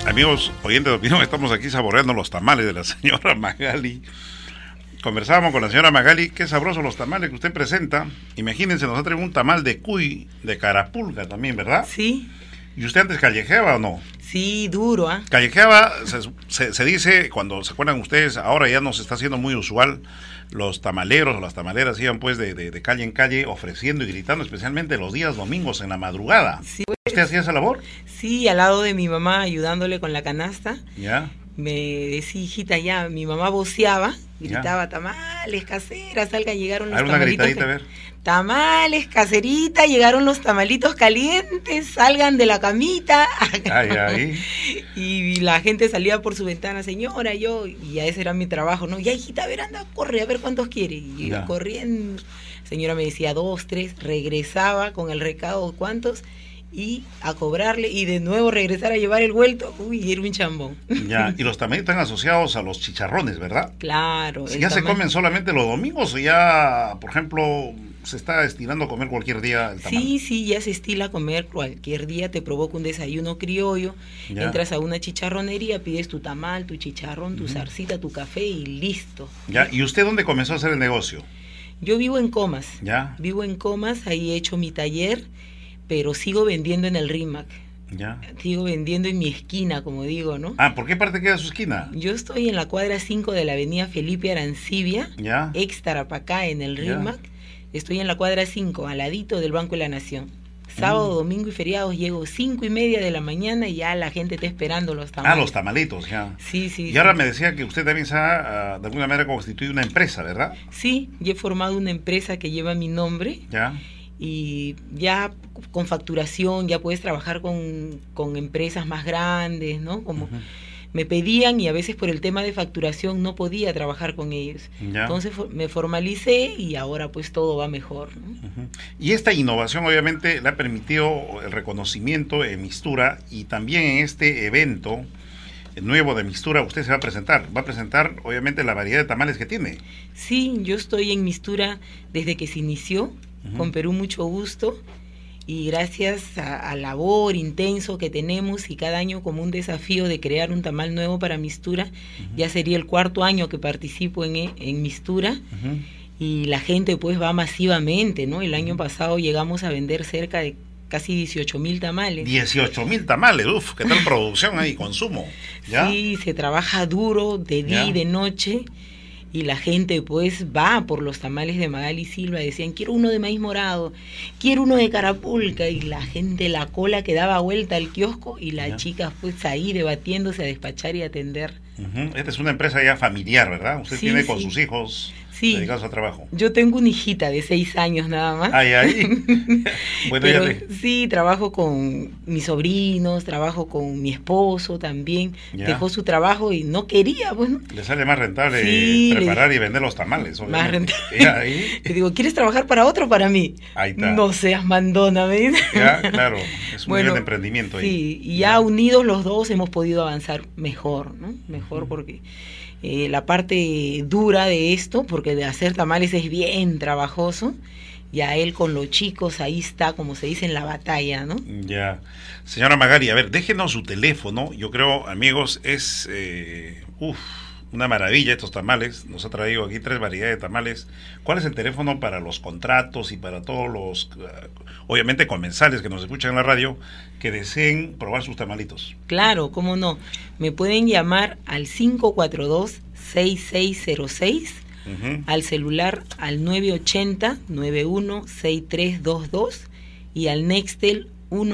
Amigos oyentes de Opinión, estamos aquí saboreando los tamales de la señora Magali. Conversábamos con la señora Magali, qué sabrosos los tamales que usted presenta. Imagínense, nos ha traído un tamal de cuy, de carapulga también, ¿verdad? Sí. ¿Y usted antes callejeaba o no? Sí, duro, ¿ah? Callejeaba, se dice, cuando se acuerdan ustedes, ahora ya nos está haciendo muy usual, los tamaleros o las tamaleras iban pues de calle en calle ofreciendo y gritando, especialmente los días domingos en la madrugada. Sí. ¿Usted hacía esa labor? Sí, al lado de mi mamá ayudándole con la canasta. Ya. Me decía, hijita, ya, mi mamá voceaba, gritaba, Ya. Tamales, caseras, salgan, llegaron los A ver, una tamalitos. gritadita, a ver. Tamales, caserita, llegaron los tamalitos calientes, salgan de la camita. Ay, ay. Y la gente salía por su ventana, señora, y ya ese era mi trabajo, ¿no? Ya, hijita, a ver, anda, corre, a ver cuántos quiere. Y yo corriendo, señora me decía 2, 3, regresaba con el recado, ¿cuántos? Y a cobrarle y de nuevo regresar a llevar el vuelto. Uy, era un chambón. Ya, y los tamales están asociados a los chicharrones, ¿verdad? Claro. ¿Ya se comen solamente los domingos o ya, por ejemplo, se está estilando a comer cualquier día el tamal? Sí, ya se estila a comer cualquier día, te provoca un desayuno criollo, Ya. entras a una chicharronería, pides tu tamal, tu chicharrón, tu zarcita, tu café y listo. Ya, ¿y usted dónde comenzó a hacer el negocio? Yo vivo en Comas. Ya. Vivo en Comas, ahí he hecho mi taller, pero sigo vendiendo en el RIMAC. Ya. Sigo vendiendo en mi esquina, como digo, ¿no? Ah, ¿por qué parte queda su esquina? Yo estoy en la cuadra 5 de la avenida Felipe Arancibia, Ya. ex Tarapacá, en el RIMAC. Estoy en la cuadra 5, al ladito del Banco de la Nación. Sábado, domingo y feriados llego 5:30 de la mañana y ya la gente está esperando los tamales. Ah, los tamalitos, ya. Sí. Y ahora me decía que usted también se ha, de alguna manera, constituido una empresa, ¿verdad? Sí, ya he formado una empresa que lleva mi nombre. Ya. Y ya con facturación ya puedes trabajar con empresas más grandes, ¿no? Como me pedían y a veces por el tema de facturación no podía trabajar con ellos. Ya. Entonces me formalicé y ahora pues todo va mejor, ¿no? Y esta innovación obviamente le ha permitido el reconocimiento en Mistura, y también en este evento nuevo de Mistura usted se va a presentar. Va a presentar obviamente la variedad de tamales que tiene. Sí, yo estoy en Mistura desde que se inició, con Perú Mucho Gusto, y gracias a labor intenso que tenemos y cada año como un desafío de crear un tamal nuevo para Mistura, ya sería el 4º año que participo en Mistura, y la gente pues va masivamente, ¿no? El año pasado llegamos a vender cerca de casi 18,000 tamales. 18,000 tamales, uf, ¿qué tal producción ahí, consumo? ¿Ya? Sí, se trabaja duro de día y de noche, y la gente pues va por los tamales de Magali Silva. Decían, quiero uno de maíz morado, quiero uno de carapulca, y la gente, la cola que daba vuelta al kiosco, y las chicas pues ahí debatiéndose a despachar y atender. Esta es una empresa ya familiar, ¿verdad? Usted Sí, tiene con sí. sus hijos dedicados al trabajo. Yo tengo una hijita de 6 años nada más. Ay. Bueno, pero sí, trabajo con mis sobrinos, trabajo con mi esposo también. Ya. Dejó su trabajo y no quería, bueno. Le sale más rentable preparar y vender los tamales, obviamente. Más rentable. Ya, ahí. Le digo, ¿quieres trabajar para otro o para mí? Ahí está. No seas mandona, me dice. Ya, claro, es un nivel de emprendimiento ahí. Sí, y ya unidos los dos hemos podido avanzar mejor, ¿no? Mejor porque la parte dura de esto, porque de hacer tamales es bien trabajoso, ya él con los chicos ahí está, como se dice, en la batalla, ¿no? Ya. Señora Magali, a ver, déjenos su teléfono. Yo creo, amigos, es una maravilla estos tamales. Nos ha traído aquí 3 variedades de tamales. ¿Cuál es el teléfono para los contratos y para todos los, obviamente, comensales que nos escuchan en la radio, que deseen probar sus tamalitos? Claro, cómo no. Me pueden llamar al 542-6606, al celular al 980-916322 y al Nextel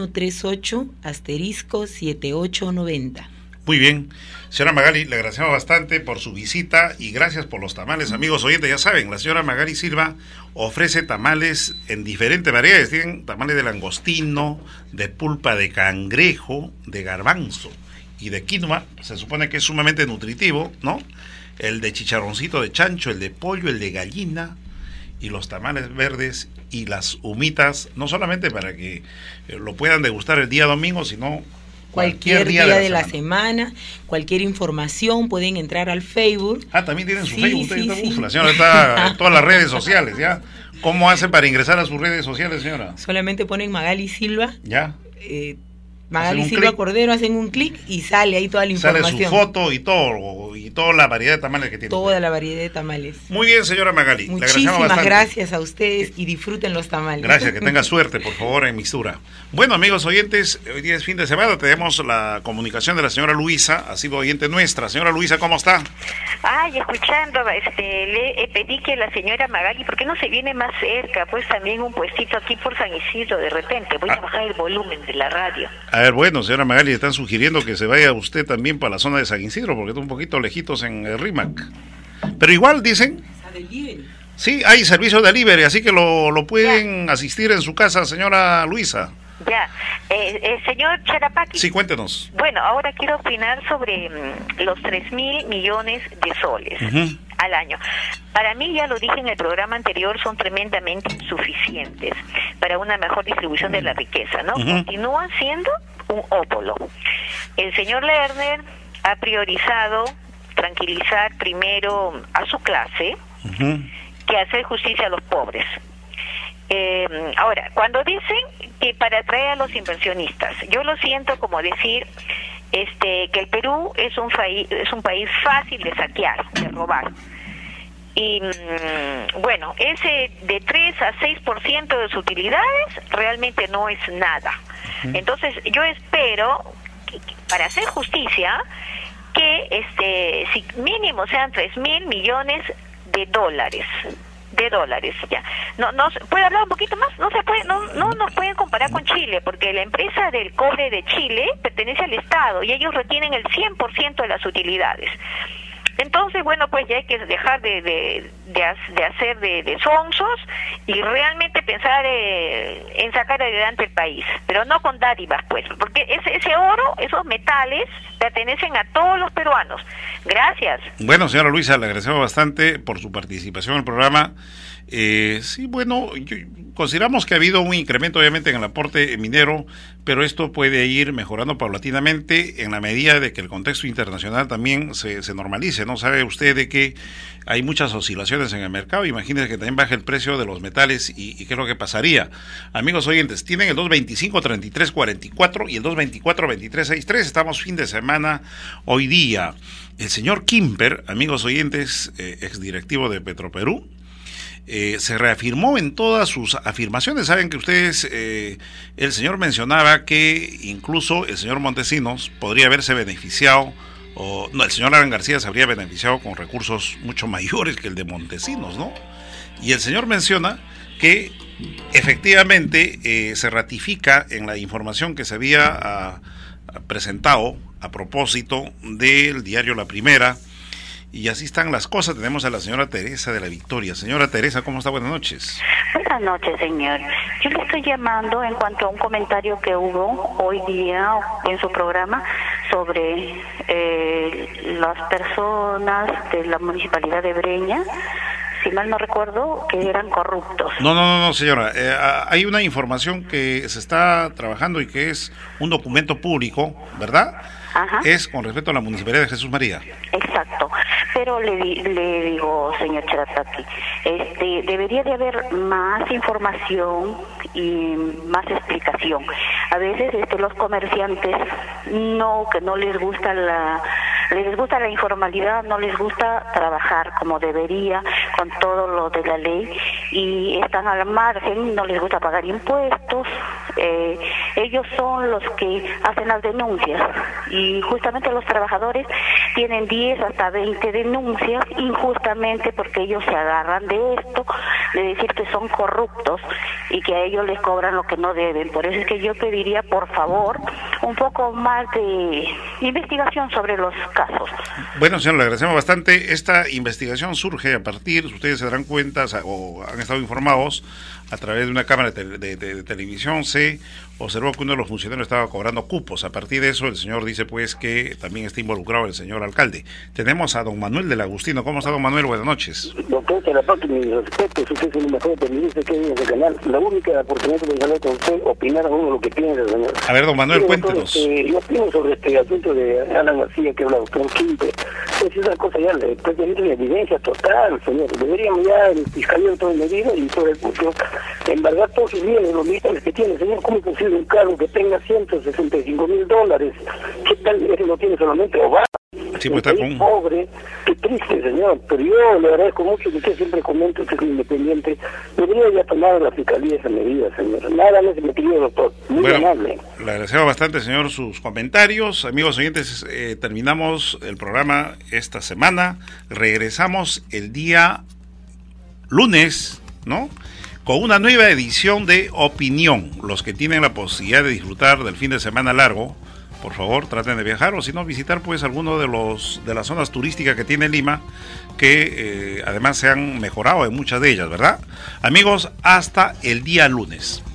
138*7890. Muy bien. Señora Magali, le agradecemos bastante por su visita y gracias por los tamales. Amigos oyentes, ya saben, la señora Magali Silva ofrece tamales en diferentes variedades. Tienen tamales de langostino, de pulpa de cangrejo, de garbanzo y de quinoa. Se supone que es sumamente nutritivo, ¿no? El de chicharroncito de chancho, el de pollo, el de gallina, y los tamales verdes y las humitas, no solamente para que lo puedan degustar el día domingo, sino cualquier día de la semana, cualquier información, pueden entrar al Facebook. Ah, también tienen su Facebook. Sí. La señora está en todas las redes sociales, ¿ya? ¿Cómo hace para ingresar a sus redes sociales, señora? Solamente ponen Magali Silva. ¿Ya? Magali Silva Cordero, hacen un clic y sale ahí toda la información. Sale su foto y toda la variedad de tamales que tiene. Toda la variedad de tamales. Muy bien, señora Magali. Muchísimas gracias a ustedes y disfruten los tamales. Gracias, que tenga suerte, por favor, en Mistura. Bueno, amigos oyentes, hoy día es fin de semana, tenemos la comunicación de la señora Luisa, ha sido oyente nuestra. Señora Luisa, ¿cómo está? Ay, escuchando, le pedí que la señora Magali, ¿por qué no se viene más cerca? Pues también un puestito aquí por San Isidro, de repente. Voy a bajar el volumen de la radio. A ver, bueno, señora Magali, le están sugiriendo que se vaya usted también para la zona de San Isidro, porque está un poquito lejitos en el Rímac. Pero igual, dicen... Sí, hay servicio de delivery, así que lo pueden asistir en su casa, señora Luisa. Ya, señor Charapaqui. Sí, cuéntenos. Bueno, ahora quiero opinar sobre los 3.000 millones de soles al año. Para mí, ya lo dije en el programa anterior, son tremendamente insuficientes para una mejor distribución de la riqueza, ¿no? Continúan siendo un ópolo. El señor Lerner ha priorizado tranquilizar primero a su clase que hacer justicia a los pobres. Ahora, cuando dicen que para atraer a los inversionistas, yo lo siento como decir que el Perú es un país fácil de saquear, de robar. Y bueno, ese de 3 a 6% de sus utilidades realmente no es nada. Entonces, yo espero que, para hacer justicia, que si mínimo sean 3.000 millones de dólares ya. No puede hablar un poquito más. No se puede, no nos pueden comparar con Chile, porque la empresa del cobre de Chile pertenece al Estado y ellos retienen el 100% de las utilidades. Entonces, bueno, pues ya hay que dejar de hacer de sonsos y realmente pensar en sacar adelante el país, pero no con dádivas, pues, porque ese oro, esos metales, pertenecen a todos los peruanos. Gracias. Bueno, señora Luisa, le agradecemos bastante por su participación en el programa. Sí, bueno, consideramos que ha habido un incremento obviamente en el aporte minero, pero esto puede ir mejorando paulatinamente en la medida de que el contexto internacional también se normalice, ¿no? Sabe usted de que hay muchas oscilaciones en el mercado, imagínese que también baje el precio de los metales y qué es lo que pasaría. Amigos oyentes, tienen el 225-3344 y el 224-2363, estamos fin de semana hoy día. El señor Kimper, amigos oyentes, exdirectivo de Petroperú, se reafirmó en todas sus afirmaciones. Saben que ustedes, el señor mencionaba que incluso el señor Montesinos podría haberse beneficiado, el señor Alan García se habría beneficiado con recursos mucho mayores que el de Montesinos, ¿no? Y el señor menciona que efectivamente se ratifica en la información que se había presentado a propósito del diario La Primera. Y así están las cosas. Tenemos a la señora Teresa de la Victoria. Señora Teresa, ¿cómo está? Buenas noches. Buenas noches, señor. Yo le estoy llamando en cuanto a un comentario que hubo hoy día en su programa sobre las personas de la Municipalidad de Breña, si mal no recuerdo, que eran corruptos. No, señora. Hay una información que se está trabajando y que es un documento público, ¿verdad? Ajá. Es con respecto a la Municipalidad de Jesús María. Exacto. Pero le digo, señor Charapaqui, debería de haber más información y más explicación. A veces los comerciantes que no les gusta la informalidad, no les gusta trabajar como debería con todo lo de la ley y están al margen, no les gusta pagar impuestos. Ellos son los que hacen las denuncias y justamente los trabajadores tienen 10 hasta 20 denuncias injustamente porque ellos se agarran de esto, de decir que son corruptos y que a ellos les cobran lo que no deben. Por eso es que yo pediría, por favor, un poco más de investigación sobre los casos. Bueno, señor, le agradecemos bastante. Esta investigación surge a partir, ustedes se darán cuenta o han estado informados, a través de una cámara de televisión se observó que uno de los funcionarios estaba cobrando cupos. A partir de eso, el señor dice pues que también está involucrado el señor alcalde. Tenemos a don Manuel del Agustino. ¿Cómo está, don Manuel? Buenas noches. Doctor Charapaqui, mis respetos, usted es el mejor periodista que hay en ese canal. La única oportunidad de hablar con usted, opinar a uno lo que piensa, señor. A ver, don Manuel, cuéntenos. Yo opino sobre este asunto de Alan García, que habla doctor Quinte. Es una cosa ya, prácticamente una evidencia total, señor. Deberíamos ya el fiscalía todo medido y todo el curso embargar todos sus bienes, los militares que tiene. Señor, ¿cómo es posible un cargo que tenga $165,000? ¿Qué tal? Ese no tiene solamente Obama. Sí, pues está con... pobre, qué triste, señor, pero yo le agradezco mucho que usted siempre comenta que es independiente. Debería ya tomar la fiscalía esa medida, señor. Nada más me pidió, doctor. Muy amable. Le agradecemos bastante, señor, sus comentarios. Amigos oyentes, terminamos el programa esta semana. Regresamos el día lunes, ¿no?, con una nueva edición de Opinión. Los que tienen la posibilidad de disfrutar del fin de semana largo, por favor, traten de viajar, o si no, visitar pues alguno de las zonas turísticas que tiene Lima, que además se han mejorado en muchas de ellas, ¿verdad? Amigos, hasta el día lunes.